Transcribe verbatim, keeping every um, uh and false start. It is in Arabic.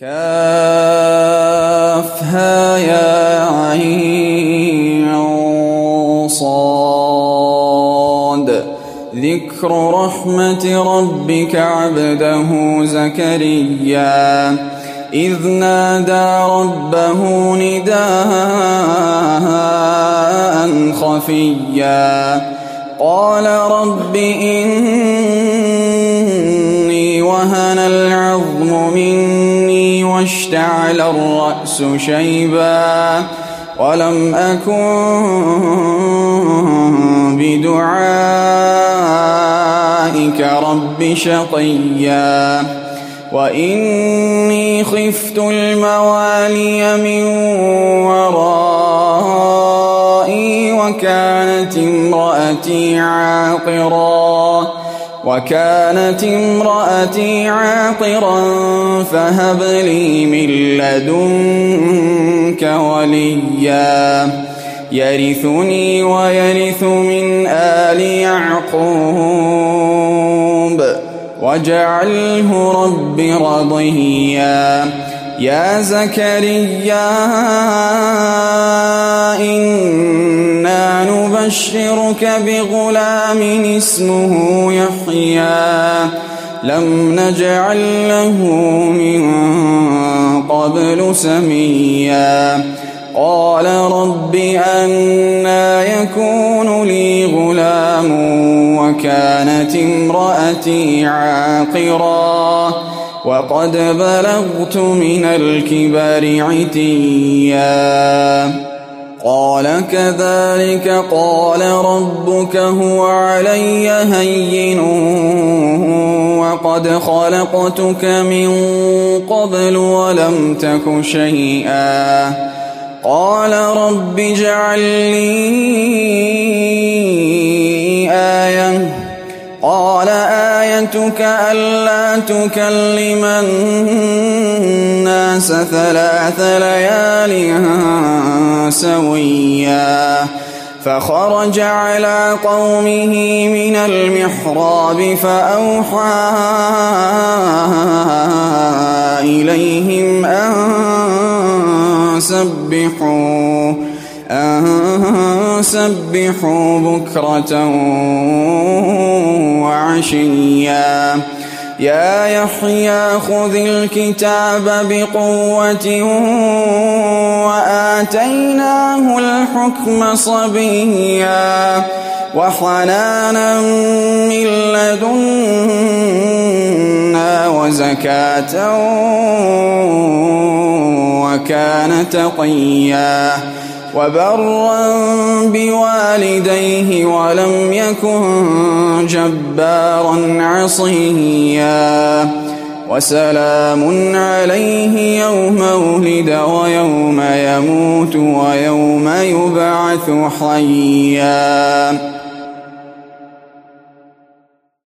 كافها يا عين صاد ذكر رحمة ربك عبده زكريا إذ نادى ربه نداء خفيا قال رب إني وهن العظم مني واشتعل الرأس شيبا ولم أكن بدعائك رب شقيا وإني خفت الموالي من ورائي وكانت امرأتي عاقرا وكانت امرأتي عاقرا فهب لي من لدنك وليا يرثني ويرث من آل يعقوب واجعله رب رضيا يا زكريا إنا نبشرك بغلام اسمه يحيى لم نجعل له من قبل سميا قال رب أنى يكون لي غلام وكانت امرأتي عاقرا وقد بلغت من الكبر عتيا قال كذلك قال ربك هو علي هين وقد خلقتك من قبل ولم تك شيئا قال رب اجعل لي آية قال آيتك ألا تكلم الناس ثلاث ليال سويا فخرج على قومه من المحراب فأوحى إليهم أن سبحوا أن سبحوا بكرة وعشيا يا يحيى خذ الكتاب بقوة وآتيناه الحكم صبيا وحنانا من لدنا وزكاة وكان تقيا وبرا بوالديه ولم يكن جبارا عصيا وسلام عليه يوم ولد ويوم يموت ويوم يبعث حيا.